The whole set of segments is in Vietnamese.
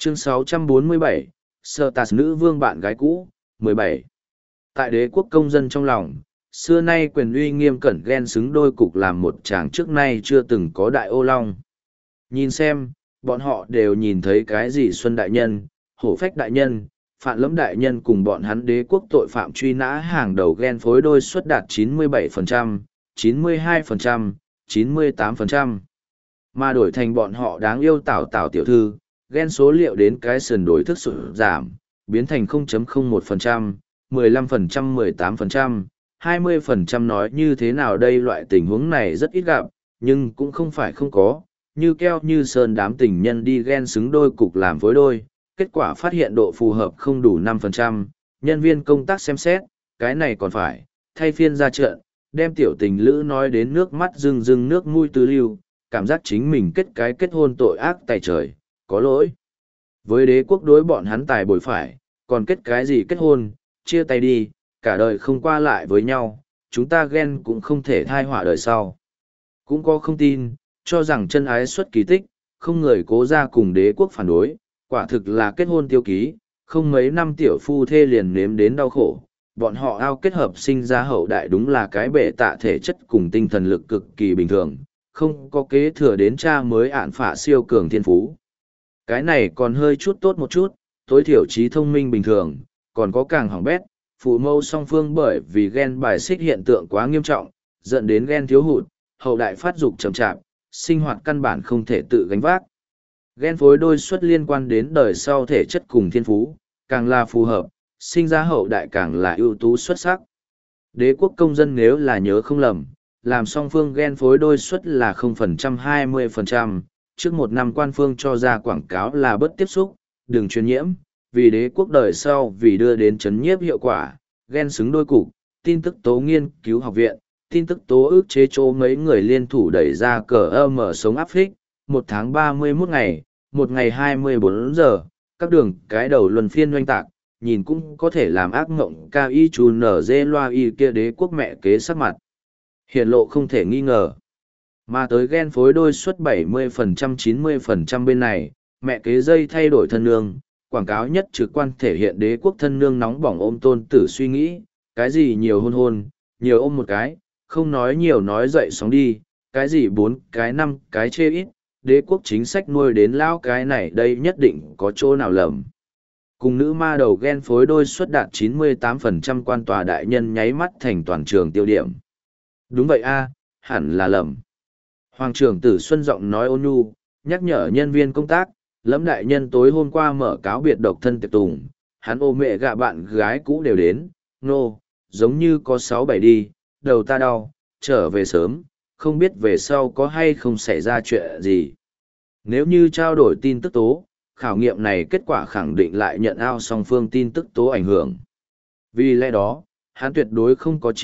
Chương 647, Sơ Tạt nữ vương bạn gái cũ, 17. Tại đế quốc công dân trong lòng, xưa nay quyền uy nghiêm cẩn ghen xứng đôi cục làm một chàng trước nay chưa từng có đại ô long. Nhìn xem, bọn họ đều nhìn thấy cái gì Xuân Đại Nhân, Hổ Phách Đại Nhân, Phạn Lẫm Đại Nhân cùng bọn hắn đế quốc tội phạm truy nã hàng đầu ghen phối đôi suất đạt 97%, 92%, 98%. Mà đổi thành bọn họ đáng yêu Tảo Tảo tiểu thư, ghen số liệu đến cái sườn đổi thức sụt giảm, biến thành 0.01%, 15%, 18%, 20% nói như thế nào đây, loại tình huống này rất ít gặp, nhưng cũng không phải không có, như keo như sơn đám tình nhân đi ghen xứng đôi cục làm phối đôi, kết quả phát hiện độ phù hợp không đủ 5%, nhân viên công tác xem xét, cái này còn phải, thay phiên ra trận, đem tiểu tình lữ nói đến nước mắt rưng rưng nước mũi tứ lưu, cảm giác chính mình kết hôn tội ác tài trời, có lỗi. Với đế quốc đối bọn hắn tài bồi phải, còn kết cái gì kết hôn, chia tay đi, cả đời không qua lại với nhau, chúng ta ghen cũng không thể thai họa đời sau. Cũng có không tin, cho rằng chân ái xuất kỳ tích, không người cố ra cùng đế quốc phản đối, quả thực là kết hôn tiêu ký, không mấy năm tiểu phu thê liền nếm đến đau khổ. Bọn họ ao kết hợp sinh ra hậu đại đúng là cái bệ tạ thể chất cùng tinh thần lực cực kỳ bình thường, không có kế thừa đến cha mới ạn phả siêu cường thiên phú. Cái này còn hơi chút tốt một chút, tối thiểu trí thông minh bình thường, còn có càng hỏng bét, phụ mâu song phương bởi vì ghen bài xích hiện tượng quá nghiêm trọng, dẫn đến ghen thiếu hụt, hậu đại phát dục chậm chạp, sinh hoạt căn bản không thể tự gánh vác. Ghen phối đôi suất liên quan đến đời sau thể chất cùng thiên phú, càng là phù hợp, sinh ra hậu đại càng là ưu tú xuất sắc. Đế quốc công dân nếu là nhớ không lầm, làm song phương ghen phối đôi suất là 0% 20%, trước một năm quan phương cho ra quảng cáo là bớt tiếp xúc, đừng truyền nhiễm, vì đế quốc đời sau vì đưa đến chấn nhiếp hiệu quả, ghen xứng đôi cục, tin tức tố nghiên cứu học viện, tin tức tố ước chế chỗ mấy người liên thủ đẩy ra cờ mở sống áp phích, 1 tháng 31 ngày, 1 ngày 24 giờ, các đường cái đầu luân phiên oanh tạc, nhìn cũng có thể làm ác mộng cao y chú nở dê loa y kia đế quốc mẹ kế sắc mặt. Hiện lộ không thể nghi ngờ. Mà tới ghen phối đôi suất 70% 90% bên này, mẹ kế dây thay đổi thân nương, quảng cáo nhất trực quan thể hiện đế quốc thân nương nóng bỏng ôm tôn tử suy nghĩ, cái gì nhiều hôn, nhiều ôm một cái, không nói nhiều nói dậy sóng đi, cái gì 4 cái 5 cái chê ít, đế quốc chính sách nuôi đến lão cái này đây nhất định có chỗ nào lầm. Cùng nữ ma đầu ghen phối đôi suất đạt 98% quan tòa đại nhân nháy mắt thành toàn trường tiêu điểm. Đúng vậy a, hẳn là lầm. Hoàng trưởng tử Xuân giọng nói ôn nhu, nhắc nhở nhân viên công tác, Lẫm đại nhân tối hôm qua mở cáo biệt độc thân tiệc tùng, hắn ôm mẹ gạ bạn gái cũ đều đến, giống như có 6-7 đi, đầu ta đau, trở về sớm, không biết về sau có hay không xảy ra chuyện gì. Nếu như trao đổi tin tức tố, khảo nghiệm này kết quả khẳng định lại nhận ao song phương tin tức tố ảnh hưởng. Vì lẽ đó, hắn tuyệt đối không có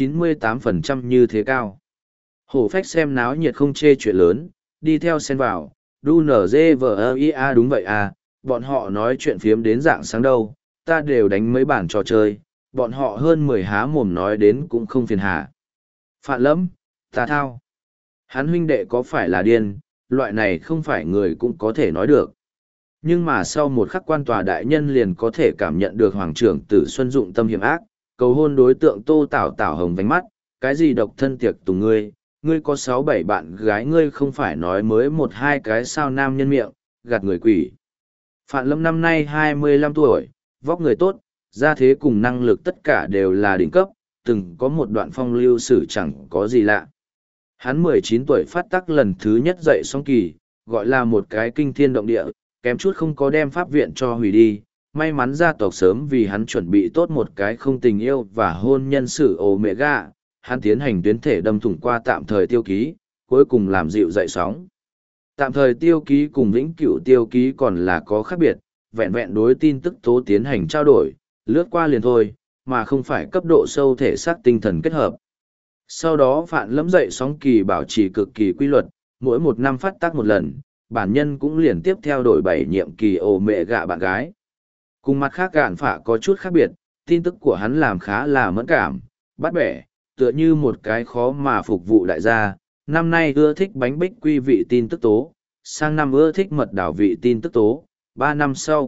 98% như thế cao. Hổ Phách xem náo nhiệt không chê chuyện lớn, đi theo xen vào, đu nở dê vờ ia đúng vậy à, bọn họ nói chuyện phiếm đến dạng sáng đâu, ta đều đánh mấy bản trò chơi, bọn họ hơn 10 há mồm nói đến cũng không phiền hà. Phạn Lẫm, ta thao. Hắn huynh đệ có phải là điên, loại này không phải người cũng có thể nói được. Nhưng mà sau một khắc quan tòa đại nhân liền có thể cảm nhận được Hoàng trưởng tử Xuân dụng tâm hiểm ác, cầu hôn đối tượng Tô Tảo Tảo hồng vánh mắt, cái gì độc thân tiệc tùng ngươi có 6-7 bạn gái ngươi không phải nói mới 1-2 cái sao nam nhân miệng, gạt người quỷ. Phạn Lâm năm nay 25 tuổi, vóc người tốt, gia thế cùng năng lực tất cả đều là đỉnh cấp, từng có một đoạn phong lưu sử chẳng có gì lạ. Hắn 19 tuổi phát tắc lần thứ nhất dậy song kỳ, gọi là một cái kinh thiên động địa, kém chút không có đem pháp viện cho hủy đi. May mắn gia tộc sớm vì hắn chuẩn bị tốt một cái không tình yêu và hôn nhân sử Omega, hắn tiến hành tuyến thể đâm thủng qua tạm thời tiêu ký, cuối cùng làm dịu dậy sóng. Tạm thời tiêu ký cùng vĩnh cửu tiêu ký còn là có khác biệt, vẹn vẹn đối tin tức tố tiến hành trao đổi, lướt qua liền thôi, mà không phải cấp độ sâu thể xác tinh thần kết hợp. Sau đó Phạn Lẫm dậy sóng kỳ bảo trì cực kỳ quy luật, mỗi 1 năm phát tác một lần, bản nhân cũng liền tiếp theo đổi 7 nhiệm kỳ ổ mẹ gạ bạn gái. Cùng mặt khác gạn phả có chút khác biệt, tin tức của hắn làm khá là mẫn cảm, bắt bẻ, tựa như một cái khó mà phục vụ đại gia. Năm nay ưa thích bánh bích quy vị tin tức tố, sang năm ưa thích mật đảo vị tin tức tố, 3 năm sau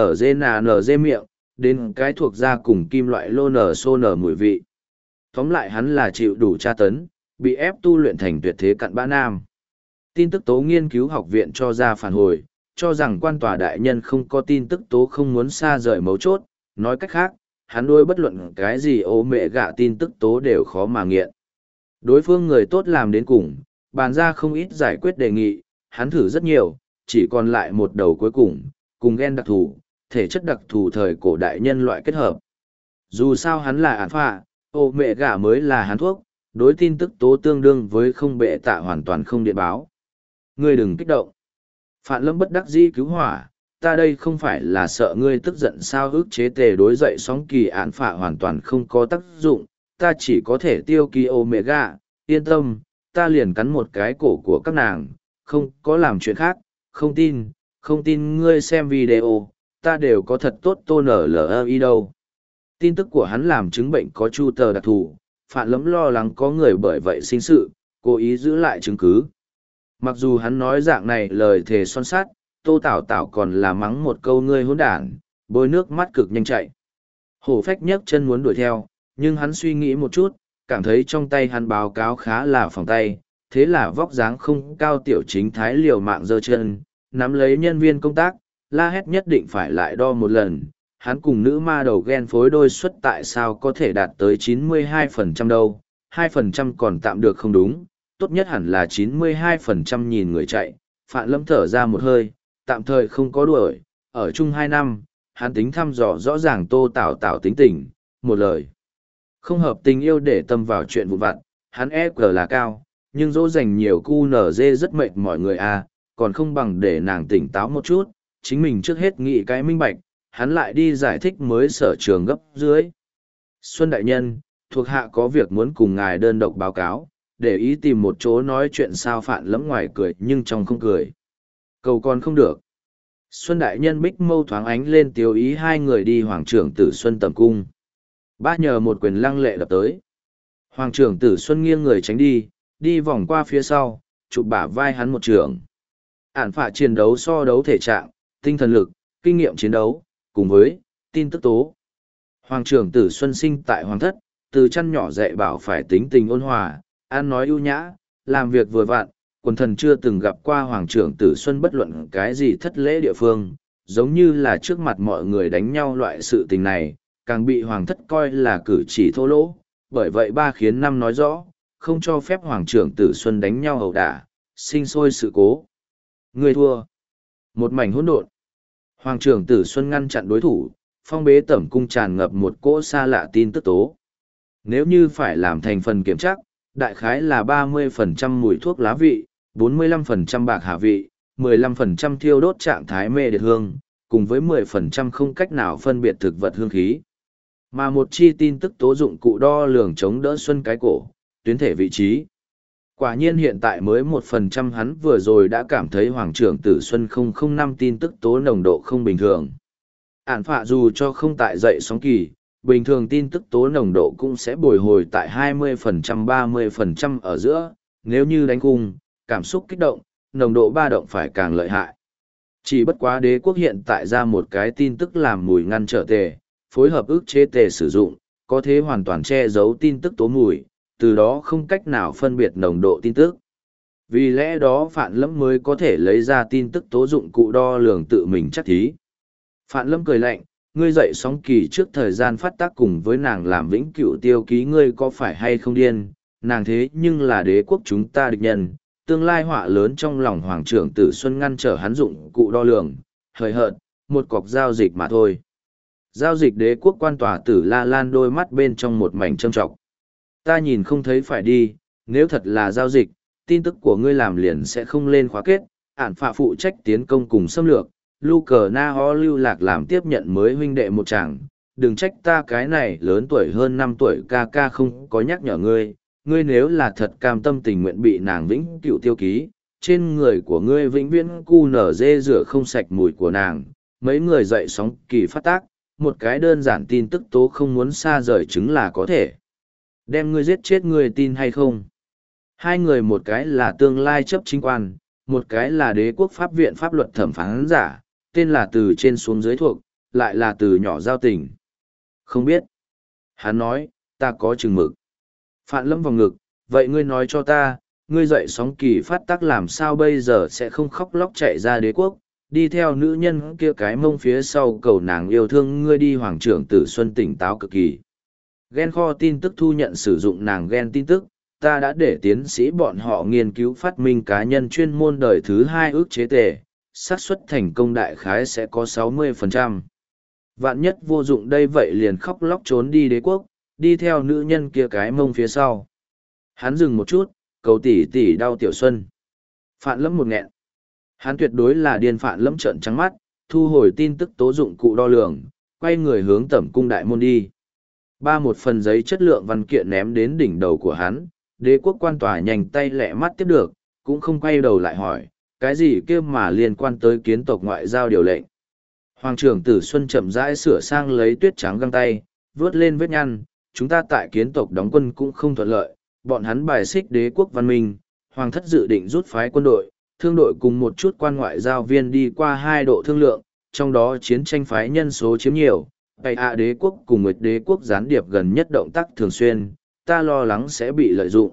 KNG miệng, đến cái thuộc da cùng kim loại lô nở xô nở mùi vị. Tóm lại hắn là chịu đủ tra tấn, bị ép tu luyện thành tuyệt thế cặn bã nam. Tin tức tố nghiên cứu học viện cho ra phản hồi, cho rằng quan tòa đại nhân không có tin tức tố không muốn xa rời mấu chốt, nói cách khác, hắn đôi bất luận cái gì ô mẹ gạ tin tức tố đều khó mà nghiện. Đối phương người tốt làm đến cùng, bàn ra không ít giải quyết đề nghị, hắn thử rất nhiều, chỉ còn lại một đầu cuối cùng gen đặc thù, thể chất đặc thù thời cổ đại nhân loại kết hợp. Dù sao hắn là án phạ, ô mẹ gạ mới là hắn thuốc, đối tin tức tố tương đương với không bệ tạ hoàn toàn không điện báo. Ngươi đừng kích động. Phạn Lâm bất đắc dĩ cứu hỏa, ta đây không phải là sợ ngươi tức giận sao ức chế tề đối dậy sóng kỳ án phạ hoàn toàn không có tác dụng, ta chỉ có thể tiêu kỳ omega, yên tâm, ta liền cắn một cái cổ của các nàng, không có làm chuyện khác, không tin ngươi xem video, ta đều có thật tốt tô nở LI đâu. Tin tức của hắn làm chứng bệnh có chu tờ đặc thù, Phạn Lâm lo lắng có người bởi vậy sinh sự, cố ý giữ lại chứng cứ. Mặc dù hắn nói dạng này lời thề son sát, Tô Tảo Tảo còn là mắng một câu ngươi hỗn đản, bôi nước mắt cực nhanh chạy. Hổ Phách nhấc chân muốn đuổi theo, nhưng hắn suy nghĩ một chút, cảm thấy trong tay hắn báo cáo khá là phòng tay, thế là vóc dáng không cao tiểu chính thái liều mạng giơ chân, nắm lấy nhân viên công tác, la hét nhất định phải lại đo một lần. Hắn cùng nữ ma đầu ghen phối đôi suất tại sao có thể đạt tới 92% đâu, 2% còn tạm được không đúng, tốt nhất hẳn là 92% nhìn người chạy. Phạn Lâm thở ra một hơi, tạm thời không có đuổi, ở chung 2 năm, hắn tính thăm dò rõ ràng Tô Tảo Tảo tính tình, một lời. Không hợp tình yêu để tâm vào chuyện vụn vặt, hắn EQ là cao, nhưng dỗ dành nhiều QNZ rất mệt mọi người à, còn không bằng để nàng tỉnh táo một chút, chính mình trước hết nghĩ cái minh bạch, hắn lại đi giải thích mới sở trường gấp dưới. Xuân Đại Nhân, thuộc hạ có việc muốn cùng ngài đơn độc báo cáo, để ý tìm một chỗ nói chuyện sao. Phạn Lâm ngoài cười nhưng trong không cười. Cầu còn không được. Xuân Đại Nhân bích mâu thoáng ánh lên tiêu ý hai người đi Hoàng trưởng Tử Xuân tầm cung. Ba nhờ một quyền lăng lệ đập tới. Hoàng trưởng Tử Xuân nghiêng người tránh đi, đi vòng qua phía sau, chụp bả vai hắn một trường. Ản phạ chiến đấu so đấu thể trạng, tinh thần lực, kinh nghiệm chiến đấu, cùng với tin tức tố. Hoàng trưởng Tử Xuân sinh tại Hoàng thất, từ chăn nhỏ dạy bảo phải tính tình ôn hòa, ăn nói ưu nhã, làm việc vừa vặn, quần thần chưa từng gặp qua Hoàng trưởng Tử Xuân bất luận cái gì thất lễ địa phương, giống như là trước mặt mọi người đánh nhau loại sự tình này, càng bị Hoàng thất coi là cử chỉ thô lỗ, bởi vậy ba khiến năm nói rõ, không cho phép Hoàng trưởng Tử Xuân đánh nhau ẩu đả, sinh sôi sự cố. Người thua. Một mảnh hỗn độn. Hoàng trưởng Tử Xuân ngăn chặn đối thủ, phong bế tẩm cung tràn ngập một cỗ xa lạ tin tức tố. Nếu như phải làm thành phần kiểm tra, đại khái là 30% mùi thuốc lá vị, 45% bạc hà vị, 15% thiêu đốt trạng thái mê điệt hương, cùng với 10% không cách nào phân biệt thực vật hương khí. Mà một chi tin tức tố dụng cụ đo lường chống đỡ xuân cái cổ, tuyến thể vị trí. Quả nhiên hiện tại mới 1% hắn vừa rồi đã cảm thấy Hoàng trưởng Tử Xuân 005 tin tức tố nồng độ không bình thường. Ản phạ dù cho không tại dậy sóng kỳ, bình thường tin tức tố nồng độ cũng sẽ bồi hồi tại 20% 30% ở giữa, nếu như đánh cung, cảm xúc kích động, nồng độ ba động phải càng lợi hại. Chỉ bất quá đế quốc hiện tại ra một cái tin tức làm mùi ngăn trở tề, phối hợp ức chế tề sử dụng, có thể hoàn toàn che giấu tin tức tố mùi, từ đó không cách nào phân biệt nồng độ tin tức. Vì lẽ đó Phạn Lâm mới có thể lấy ra tin tức tố dụng cụ đo lường tự mình chắc thí. Phạn Lâm cười lạnh, ngươi dậy sóng kỳ trước thời gian phát tác cùng với nàng làm vĩnh cửu tiêu ký ngươi có phải hay không điên, nàng thế nhưng là đế quốc chúng ta địch nhân, tương lai họa lớn trong lòng Hoàng trưởng Tử Xuân ngăn trở hắn dụng cụ đo lường, hời hợt, một cọc giao dịch mà thôi. Giao dịch đế quốc quan tòa Tử La Lan đôi mắt bên trong một mảnh trâm trọng. Ta nhìn không thấy phải đi, nếu thật là giao dịch, tin tức của ngươi làm liền sẽ không lên khóa kết, ản phạ phụ trách tiến công cùng xâm lược, lưu cờ na ho lưu lạc làm tiếp nhận mới huynh đệ một chàng, đừng trách ta cái này lớn tuổi hơn 5 tuổi ca ca không có nhắc nhở ngươi, ngươi nếu là thật cam tâm tình nguyện bị nàng vĩnh cựu tiêu ký, trên người của ngươi vĩnh viễn cu nở dê rửa không sạch mùi của nàng, mấy người dậy sóng kỳ phát tác, một cái đơn giản tin tức tố không muốn xa rời chứng là có thể. Đem ngươi giết chết ngươi tin hay không? Hai người một cái là tương lai chấp chính quan, một cái là đế quốc pháp viện pháp luật thẩm phán giả, tên là từ trên xuống dưới thuộc, lại là từ nhỏ giao tình. Không biết. Hắn nói, ta có chừng mực. Phạn Lâm vào ngực, vậy ngươi nói cho ta, ngươi dậy sóng kỳ phát tác làm sao bây giờ sẽ không khóc lóc chạy ra đế quốc, đi theo nữ nhân kia cái mông phía sau cầu nàng yêu thương ngươi đi. Hoàng trưởng Tử Xuân tỉnh táo cực kỳ. Gen kho tin tức thu nhận sử dụng nàng gen tin tức, ta đã để tiến sĩ bọn họ nghiên cứu phát minh cá nhân chuyên môn đời thứ 2 ước chế tề, xác suất thành công đại khái sẽ có 60%. Vạn nhất vô dụng đây vậy liền khóc lóc trốn đi đế quốc, đi theo nữ nhân kia cái mông phía sau. Hắn dừng một chút, cầu tỷ tỷ đau Tiểu Xuân. Phạn Lâm một nghẹn. Hắn tuyệt đối là điên. Phạn Lâm trợn trắng mắt, thu hồi tin tức tố dụng cụ đo lường, quay người hướng Tẩm cung đại môn đi. Một phần giấy chất lượng văn kiện ném đến đỉnh đầu của hắn, đế quốc quan tòa nhanh tay lẹ mắt tiếp được, cũng không quay đầu lại hỏi, cái gì kia mà liên quan tới kiến tộc ngoại giao điều lệnh. Hoàng trưởng Tử Xuân chậm rãi sửa sang lấy tuyết trắng găng tay, vớt lên vết nhăn, chúng ta tại kiến tộc đóng quân cũng không thuận lợi, bọn hắn bài xích đế quốc văn minh, hoàng thất dự định rút phái quân đội, thương đội cùng một chút quan ngoại giao viên đi qua 2 độ thương lượng, trong đó chiến tranh phái nhân số chiếm nhiều, Tây đế quốc cùng Nguyệt đế quốc gián điệp gần nhất động tác thường xuyên, ta lo lắng sẽ bị lợi dụng.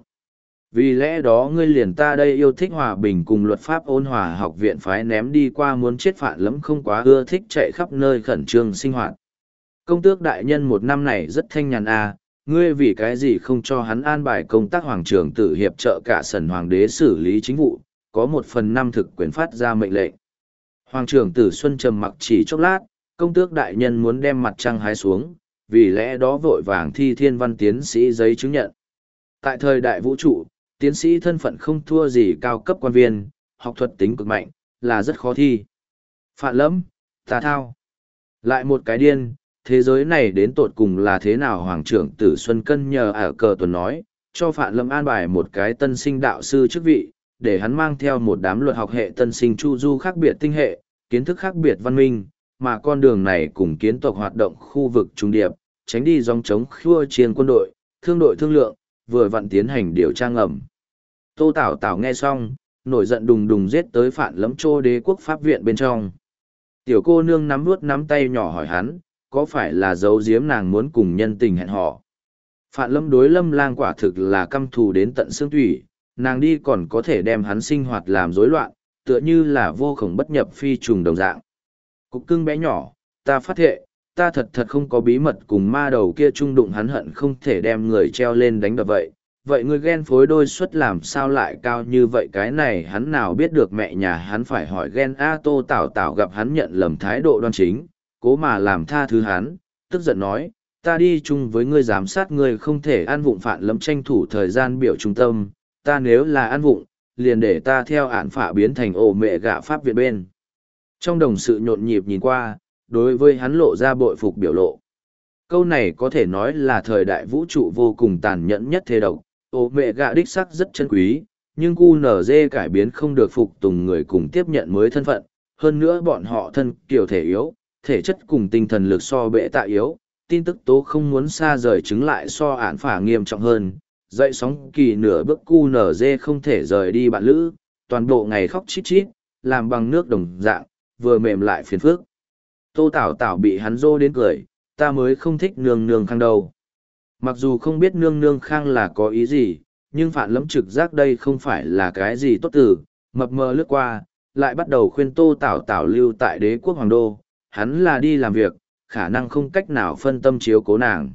Vì lẽ đó ngươi liền ta đây yêu thích hòa bình cùng luật pháp ôn hòa học viện phái ném đi qua muốn chết. Phạn Lâm không quá ưa thích chạy khắp nơi khẩn trương sinh hoạt. Công tước đại nhân một năm này rất thanh nhàn à, ngươi vì cái gì không cho hắn an bài công tác hoàng trưởng tử hiệp trợ cả sần hoàng đế xử lý chính vụ, có 1/5 thực quyền phát ra mệnh lệnh. Hoàng trưởng Tử Xuân trầm mặc chỉ chốc lát, công tước đại nhân muốn đem mặt trăng hái xuống, vì lẽ đó vội vàng thi thiên văn tiến sĩ giấy chứng nhận. Tại thời đại vũ trụ, tiến sĩ thân phận không thua gì cao cấp quan viên, học thuật tính cực mạnh, là rất khó thi. Phạn Lâm, ta thao. Lại một cái điên, thế giới này đến tột cùng là thế nào? Hoàng trưởng Tử Xuân cân nhờ ở cờ tuần nói, cho Phạn Lâm an bài một cái tân sinh đạo sư chức vị, để hắn mang theo một đám luật học hệ tân sinh chu du khác biệt tinh hệ, kiến thức khác biệt văn minh, mà con đường này cùng kiến tộc hoạt động khu vực trung điệp, tránh đi dòng chống khua chiên quân đội thương lượng, vừa vặn tiến hành điều tra ngầm. Tô Tảo Tảo nghe xong, nổi giận đùng đùng giết tới Phạn Lâm Trô đế quốc pháp viện bên trong. Tiểu cô nương nắm vuốt nắm tay nhỏ hỏi hắn, có phải là giấu giếm nàng muốn cùng nhân tình hẹn hò? Phạn Lâm đối Lâm Lang quả thực là căm thù đến tận xương thủy, nàng đi còn có thể đem hắn sinh hoạt làm rối loạn, tựa như là vô khổng bất nhập phi trùng đồng dạng. Cục cưng bé nhỏ, ta phát thệ, ta thật không có bí mật cùng ma đầu kia chung đụng, hắn hận không thể đem người treo lên đánh đập vậy. Vậy ngươi ghen phối đôi suất làm sao lại cao như vậy? Cái này hắn nào biết được, mẹ nhà hắn phải hỏi ghen. Tô Tảo Tảo gặp hắn nhận lầm thái độ đoan chính, cố mà làm tha thứ hắn, tức giận nói, ta đi chung với ngươi giám sát ngươi không thể ăn vụng. Phạn Lâm tranh thủ thời gian biểu trung tâm, ta nếu là ăn vụng, liền để ta theo án phạ biến thành ổ mẹ gạ pháp viện bên. Trong đồng sự nhộn nhịp nhìn qua, đối với hắn lộ ra bội phục biểu lộ. Câu này có thể nói là thời đại vũ trụ vô cùng tàn nhẫn nhất thế độc, ổ mẹ gạ đích sắc rất chân quý, nhưng QNZ cải biến không được phục tùng người cùng tiếp nhận mới thân phận, hơn nữa bọn họ thân kiểu thể yếu, thể chất cùng tinh thần lực so bệ tạ yếu, tin tức tố không muốn xa rời chứng lại so án phả nghiêm trọng hơn. Dậy sóng kỳ nửa bước QNZ không thể rời đi bạn lữ, toàn bộ ngày khóc chít chít, làm bằng nước đồng dạng, vừa mềm lại phiền phức. Tô Tảo Tảo bị hắn rô đến cười, ta mới không thích nương nương khang đâu. Mặc dù không biết nương nương khang là có ý gì, nhưng Phạn Lâm trực giác đây không phải là cái gì tốt từ, mập mờ lướt qua, lại bắt đầu khuyên Tô Tảo Tảo lưu tại đế quốc hoàng đô, hắn là đi làm việc, khả năng không cách nào phân tâm chiếu cố nàng.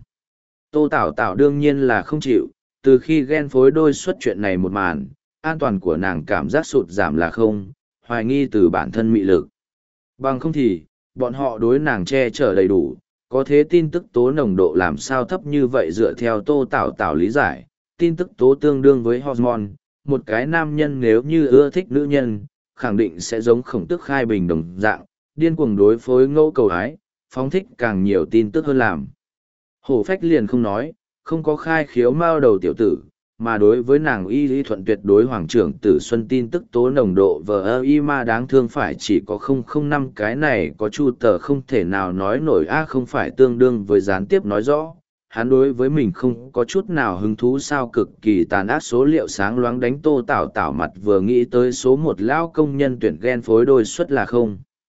Tô Tảo Tảo đương nhiên là không chịu, từ khi ghen phối đôi xuất chuyện này một màn, an toàn của nàng cảm giác sụt giảm là không, hoài nghi từ bản thân mị lực. Bằng không thì, bọn họ đối nàng che chở đầy đủ, có thế tin tức tố nồng độ làm sao thấp như vậy? Dựa theo Tô Tảo Tảo lý giải, tin tức tố tương đương với hormone, một cái nam nhân nếu như ưa thích nữ nhân, khẳng định sẽ giống Khổng Tước Khai Bình đồng dạng, điên cuồng đối phối ngẫu cầu hái, phóng thích càng nhiều tin tức hơn làm. Hổ Phách liền không nói, không có khai khiếu mao đầu tiểu tử, mà đối với nàng y lý thuận tuyệt đối Hoàng trưởng Tử Xuân tin tức tố nồng độ VI mà đáng thương phải chỉ có 005, cái này có chu tờ không thể nào nói nổi không phải tương đương với gián tiếp nói rõ. Hắn đối với mình không có chút nào hứng thú sao? Cực kỳ tàn ác số liệu sáng loáng đánh Tô Tảo Tảo mặt, vừa nghĩ tới số 1 lão công nhân tuyển ghen phối đôi suất là 0.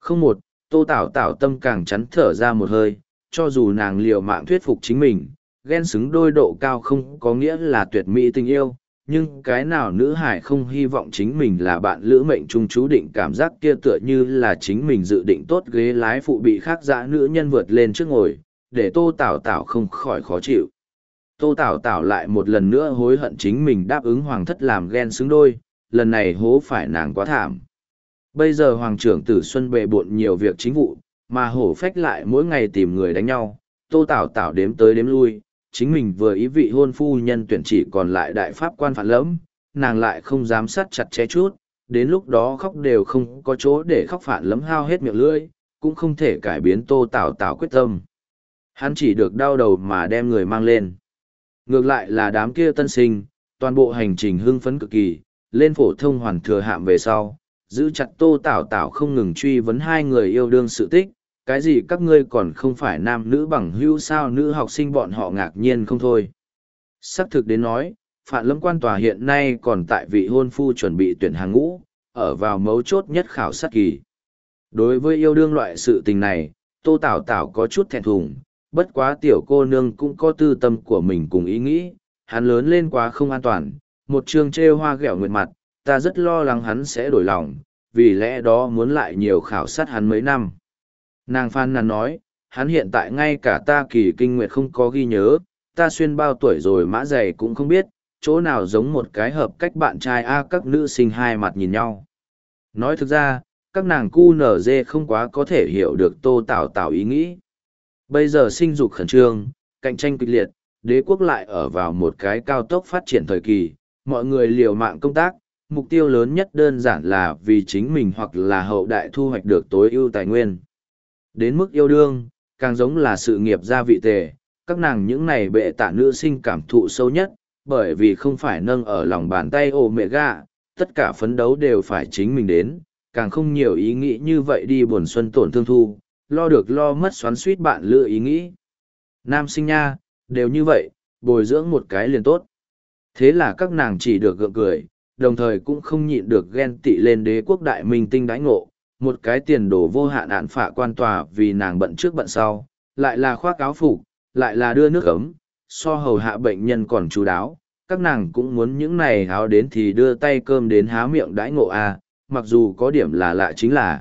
Không một, Tô Tảo Tảo tâm càng chắn thở ra một hơi, cho dù nàng liều mạng thuyết phục chính mình, ghen xứng đôi độ cao không có nghĩa là tuyệt mỹ tình yêu, nhưng cái nào nữ hải không hy vọng chính mình là bạn lữ mệnh trung chú định, cảm giác kia tựa như là chính mình dự định tốt ghế lái phụ bị khác dã nữ nhân vượt lên trước ngồi, để Tô Tảo Tảo không khỏi khó chịu. Tô Tảo Tảo lại một lần nữa hối hận chính mình đáp ứng hoàng thất làm ghen xứng đôi, lần này hố phải nàng quá thảm. Bây giờ hoàng trưởng tử Xuân bề bộn nhiều việc chính vụ, mà hổ phách lại mỗi ngày tìm người đánh nhau, Tô Tảo Tảo đếm tới đếm lui, chính mình vừa ý vị hôn phu nhân tuyển chỉ còn lại đại pháp quan Phản Lẫm, nàng lại không dám sát chặt chẽ chút, đến lúc đó khóc đều không có chỗ để khóc. Phản Lẫm hao hết miệng lưỡi, cũng không thể cải biến Tô Tảo Tảo quyết tâm. Hắn chỉ được đau đầu mà đem người mang lên. Ngược lại là đám kia tân sinh, toàn bộ hành trình hưng phấn cực kỳ, lên phổ thông hoàn thừa hạm về sau, giữ chặt Tô Tảo Tảo không ngừng truy vấn hai người yêu đương sự tích, cái gì các ngươi còn không phải nam nữ bằng hữu sao? Nữ học sinh bọn họ ngạc nhiên không thôi. Xác thực đến nói, Phản Lẫm quan tòa hiện nay còn tại vị hôn phu chuẩn bị tuyển hàng ngũ, ở vào mấu chốt nhất khảo sát kỳ. Đối với yêu đương loại sự tình này, Tô Tảo Tảo có chút thẹn thùng, bất quá tiểu cô nương cũng có tư tâm của mình cùng ý nghĩ, hắn lớn lên quá không an toàn, một trường trêu hoa ghẹo nguyệt mặt, ta rất lo lắng hắn sẽ đổi lòng, vì lẽ đó muốn lại nhiều khảo sát hắn mấy năm. Nàng phàn nàn nói, hắn hiện tại ngay cả ta kỳ kinh nguyệt không có ghi nhớ, ta xuyên bao tuổi rồi mã dày cũng không biết, chỗ nào giống một cái hợp cách bạn trai a. Các nữ sinh hai mặt nhìn nhau. Nói thực ra, các nàng cu nở dê không quá có thể hiểu được Tô Tảo Tảo ý nghĩ. Bây giờ sinh dục khẩn trương, cạnh tranh kịch liệt, đế quốc lại ở vào một cái cao tốc phát triển thời kỳ, mọi người liều mạng công tác, mục tiêu lớn nhất đơn giản là vì chính mình hoặc là hậu đại thu hoạch được tối ưu tài nguyên. Đến mức yêu đương, càng giống là sự nghiệp gia vị tề, các nàng những này bệ tạ nữ sinh cảm thụ sâu nhất, bởi vì không phải nâng ở lòng bàn tay Omega, tất cả phấn đấu đều phải chính mình đến, càng không nhiều ý nghĩ như vậy đi buồn xuân tổn thương thu, lo được lo mất xoắn suýt bạn lựa ý nghĩ. Nam sinh nha, đều như vậy, bồi dưỡng một cái liền tốt. Thế là các nàng chỉ được gượng cười, đồng thời cũng không nhịn được ghen tị lên đế quốc đại minh tinh đãi ngộ, một cái tiền đồ vô hạn ạn phạ quan tòa vì nàng bận trước bận sau, lại là khoác áo phục, lại là đưa nước ấm, so hầu hạ bệnh nhân còn chú đáo, các nàng cũng muốn những này áo đến thì đưa tay cơm đến há miệng đãi ngộ a. Mặc dù có điểm là lạ chính là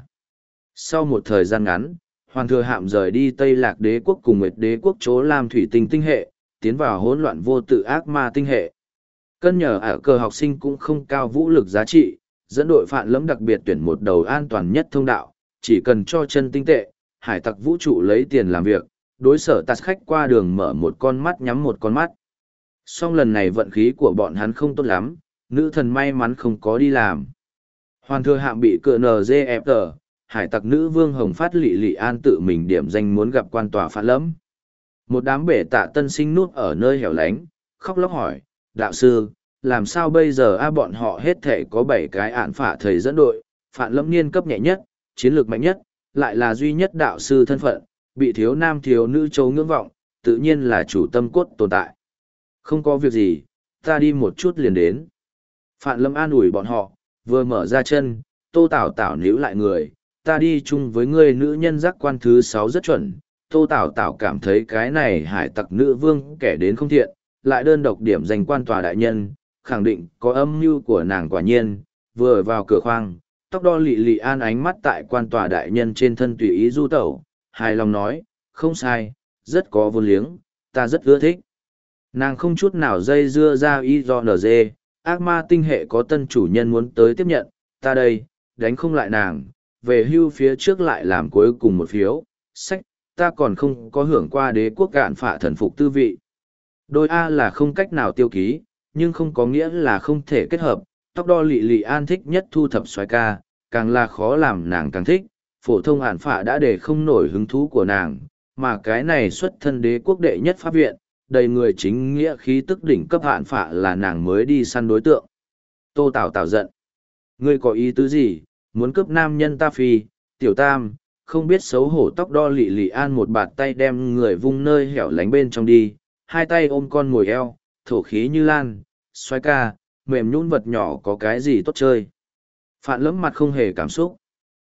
sau một thời gian ngắn, Hoàn Thừa Hạm rời đi Tây Lạc Đế quốc cùng Nguyệt Đế quốc chỗ Lam Thủy Tinh tinh hệ, tiến vào hỗn loạn vô tự ác ma tinh hệ. Cân nhờ ở cờ học sinh cũng không cao vũ lực giá trị, dẫn đội Phản Lẫm đặc biệt tuyển một đầu an toàn nhất thông đạo, chỉ cần cho chân tinh tệ, hải tặc vũ trụ lấy tiền làm việc, đối sở tạt khách qua đường mở một con mắt nhắm một con mắt. Song lần này vận khí của bọn hắn không tốt lắm, nữ thần may mắn không có đi làm. Hoàn Thừa Hạm bị cựa NGFT, hải tặc nữ vương Hồng Phát Lị Lị An tự mình điểm danh muốn gặp quan tòa Phản Lẫm. Một đám bể tạ tân sinh nút ở nơi hẻo lánh, khóc lóc hỏi, đạo sư, làm sao bây giờ bọn họ hết thể có 7 cái ạn phả thầy dẫn đội, Phản Lẫm niên cấp nhẹ nhất, chiến lược mạnh nhất, lại là duy nhất đạo sư thân phận, bị thiếu nam thiếu nữ châu ngưỡng vọng, tự nhiên là chủ tâm cốt tồn tại. Không có việc gì, ta đi một chút liền đến. Phản Lẫm an ủi bọn họ, vừa mở ra chân, Tô Tảo Tảo níu lại người, ta đi chung với ngươi. Nữ nhân giác quan thứ 6 rất chuẩn. Tô Tảo Tảo cảm thấy cái này hải tặc nữ vương kẻ đến không thiện, lại đơn độc điểm danh quan tòa đại nhân, khẳng định có âm mưu của nàng. Quả nhiên, vừa vào cửa khoang, tóc đo Lị Lị An ánh mắt tại quan tòa đại nhân trên thân tùy ý du tẩu, hài lòng nói, không sai, rất có vốn liếng, ta rất ưa thích. Nàng không chút nào dây dưa ra y do NG, ác ma tinh hệ có tân chủ nhân muốn tới tiếp nhận, ta đây, đánh không lại nàng, về hưu phía trước lại làm cuối cùng một phiếu, sách, ta còn không có hưởng qua đế quốc cạn phạ thần phục tư vị. Đôi A là không cách nào tiêu ký, nhưng không có nghĩa là không thể kết hợp, tóc đo Lị Lị An thích nhất thu thập xoái ca, càng là khó làm nàng càng thích, phổ thông ản phạ đã để không nổi hứng thú của nàng, mà cái này xuất thân đế quốc đệ nhất pháp viện, đầy người chính nghĩa khí tức đỉnh cấp ản phạ là nàng mới đi săn đối tượng. Tô Tảo Tảo giận. Ngươi có ý tứ gì, muốn cướp nam nhân ta phi, tiểu tam, không biết xấu hổ. Tóc đo Lị Lị An một bạt tay đem người vung nơi hẻo lánh bên trong đi, hai tay ôm con mồi eo, thổ khí như lan, xoay ca, mềm nhũn vật nhỏ có cái gì tốt chơi. Phản Lẫm mặt không hề cảm xúc.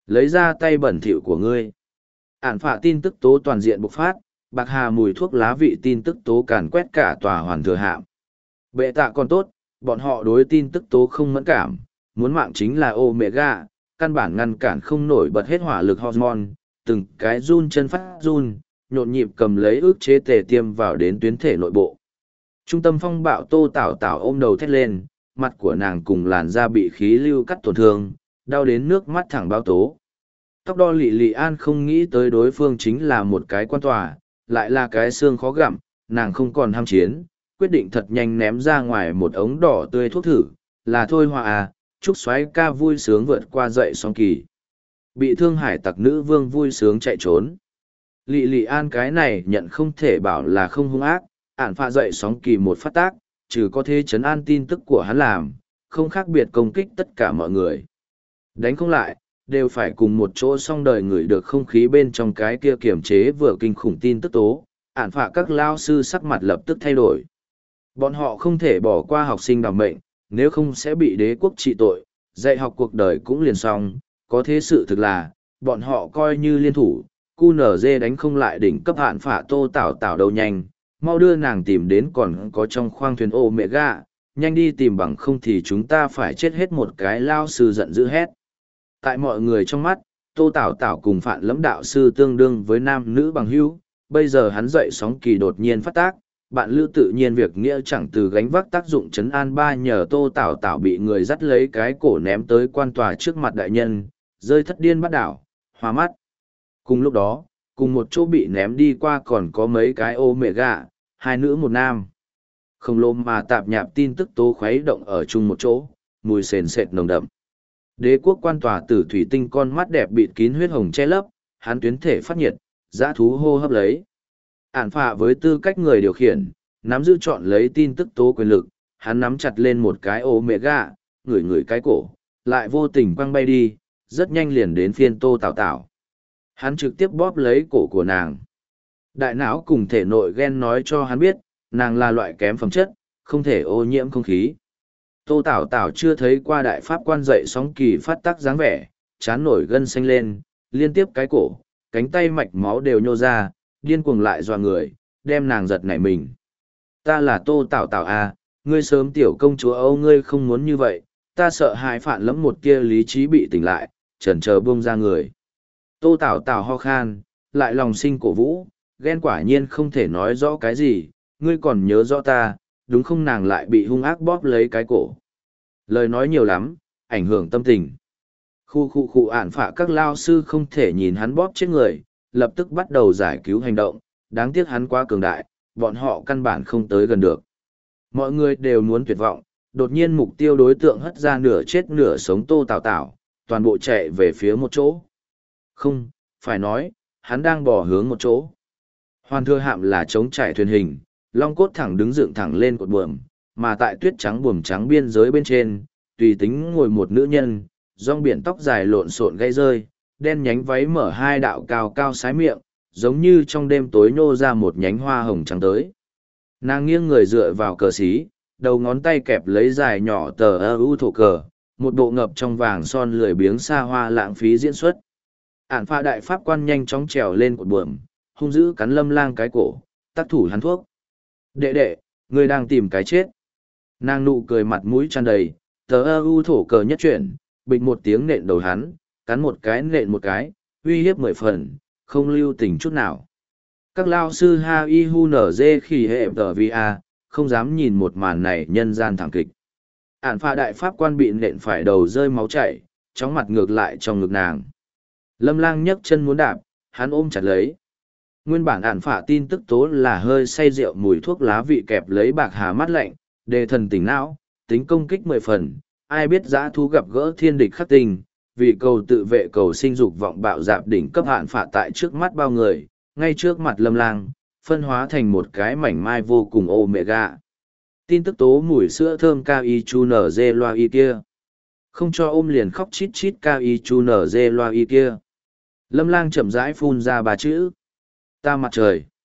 Lấy ra tay bẩn thỉu của ngươi. Ản phạ tin tức tố toàn diện bộc phát, bạc hà mùi thuốc lá vị tin tức tố càn quét cả tòa hoàn thừa hạm. Bệ tạ còn tốt, bọn họ đối tin tức tố không mẫn cảm, muốn mạng chính là Omega, căn bản ngăn cản không nổi bật hết hỏa lực hormone, từng cái run chân phát run, nhộn nhịp cầm lấy ước chế tề tiêm vào đến tuyến thể nội bộ. Trung tâm phong bạo Tô Tảo Tảo ôm đầu thét lên, mặt của nàng cùng làn da bị khí lưu cắt tổn thương, đau đến nước mắt thẳng bao tố. Tóc đo Lị Lị An không nghĩ tới đối phương chính là một cái quan tòa, lại là cái xương khó gặm, nàng không còn ham chiến, quyết định thật nhanh ném ra ngoài một ống đỏ tươi thuốc thử, là thôi hòa à, chúc xoáy ca vui sướng vượt qua dậy song kỳ. Bị thương hải tặc nữ vương vui sướng chạy trốn. Lị Lị An cái này nhận không thể bảo là không hung ác, ản phạ dậy sóng kỳ một phát tác, trừ có thế chấn an tin tức của hắn làm, không khác biệt công kích tất cả mọi người. Đánh không lại, đều phải cùng một chỗ song đời người được không khí bên trong cái kia kiểm chế vừa kinh khủng tin tức tố, ản phạ các lao sư sắc mặt lập tức thay đổi. Bọn họ không thể bỏ qua học sinh đảm mệnh, nếu không sẽ bị đế quốc trị tội, dạy học cuộc đời cũng liền xong, có thế sự thực là, bọn họ coi như liên thủ, QNZ đánh không lại đỉnh cấp hạn phả Tô Tảo Tảo đâu nhanh, mau đưa nàng tìm đến còn có trong khoang thuyền Omega, nhanh đi tìm bằng không thì chúng ta phải chết hết một cái lao sư giận dữ hét. Tại mọi người trong mắt, Tô Tảo Tảo cùng Phạn Lẫm đạo sư tương đương với nam nữ bằng hữu, bây giờ hắn dậy sóng kỳ đột nhiên phát tác, bạn lưu tự nhiên việc nghĩa chẳng từ gánh vác tác dụng chấn an ba nhờ Tô Tảo Tảo bị người dắt lấy cái cổ ném tới quan tòa trước mặt đại nhân, rơi thất điên bắt đảo, hoa mắt. Cùng lúc đó, cùng một chỗ bị ném đi qua còn có mấy cái Omega, hai nữ một nam. Khổng lồ mà tạp nhạp tin tức tố khuấy động ở chung một chỗ, mùi sền sệt nồng đậm. Đế quốc quan tòa tử thủy tinh con mắt đẹp bịt kín huyết hồng che lấp, hắn tuyến thể phát nhiệt, dã thú hô hấp lấy. Ản phạ với tư cách người điều khiển, nắm giữ chọn lấy tin tức tố quyền lực, hắn nắm chặt lên một cái Omega, ngửi cái cổ, lại vô tình quăng bay đi, rất nhanh liền đến phiên Tô Tảo Tảo. Hắn trực tiếp bóp lấy cổ của nàng. Đại não cùng thể nội gen nói cho hắn biết, nàng là loại kém phẩm chất, không thể ô nhiễm không khí. Tô Tảo Tảo chưa thấy qua đại pháp quan dậy sóng kỳ phát tác dáng vẻ, chán nổi gân xanh lên, liên tiếp cái cổ, cánh tay mạch máu đều nhô ra, điên cuồng lại dọa người, đem nàng giật nảy mình. Ta là Tô Tảo Tảo à, ngươi sớm tiểu công chúa Âu ngươi không muốn như vậy, ta sợ hãi Phạn Lẫm một kia lý trí bị tỉnh lại, chần chờ buông ra người. Tô Tảo Tảo ho khan, lại lòng sinh cổ vũ, ghen quả nhiên không thể nói rõ cái gì, ngươi còn nhớ rõ ta, đúng không nàng lại bị hung ác bóp lấy cái cổ. Lời nói nhiều lắm, ảnh hưởng tâm tình. Khu ản phạ các lao sư không thể nhìn hắn bóp chết người, lập tức bắt đầu giải cứu hành động, đáng tiếc hắn quá cường đại, bọn họ căn bản không tới gần được. Mọi người đều muốn tuyệt vọng, đột nhiên mục tiêu đối tượng hất ra nửa chết nửa sống Tô Tảo Tảo, toàn bộ chạy về phía một chỗ. Không, phải nói, hắn đang bỏ hướng một chỗ. Hoàn thừa hạm là trống trải thuyền hình, long cốt thẳng đứng dựng thẳng lên cột buồm, mà tại tuyết trắng buồm trắng biên giới bên trên, tùy tính ngồi một nữ nhân, rong biển tóc dài lộn xộn gây rơi, đen nhánh váy mở hai đạo cao cao sái miệng, giống như trong đêm tối nô ra một nhánh hoa hồng trắng tới. Nàng nghiêng người dựa vào cờ xí, đầu ngón tay kẹp lấy dài nhỏ tờ ưu thổ cờ, một bộ ngập trong vàng son lười biếng xa hoa lãng phí diễn xuất. Ản pha đại pháp quan nhanh chóng trèo lên cột buồm, hung dữ cắn Lâm Lang cái cổ, tác thủ hắn thuốc. Đệ đệ, ngươi đang tìm cái chết. Nàng nụ cười mặt mũi tràn đầy, tờ ưu thổ cờ nhất chuyển, bịch một tiếng nện đầu hắn, cắn một cái nện một cái, uy hiếp 10 phần, không lưu tình chút nào. Các lao sư ha y hu nở dê khỉ hệ tờ vi a, không dám nhìn một màn này nhân gian thảm kịch. Ản pha đại pháp quan bị nện phải đầu rơi máu chảy, chóng mặt ngược lại trong ngực nàng. Lâm Lang nhấc chân muốn đạp, hắn ôm chặt lấy. Nguyên bản ản phả tin tức tố là hơi say rượu mùi thuốc lá vị kẹp lấy bạc hà mát lạnh, đề thần tỉnh não, tính công kích 10 phần, ai biết dã thú gặp gỡ thiên địch khắc tình, vì cầu tự vệ cầu sinh dục vọng bạo dạp đỉnh cấp ản phả tại trước mắt bao người, ngay trước mặt Lâm Lang, phân hóa thành một cái mảnh mai vô cùng Omega. Tin tức tố mùi sữa thơm cao y chu nở dê loa y kia. Không cho ôm liền khóc chít chít cao y chu nở dê loa y kia. Lâm Lang chậm rãi phun ra 3 chữ. Ta mặt trời.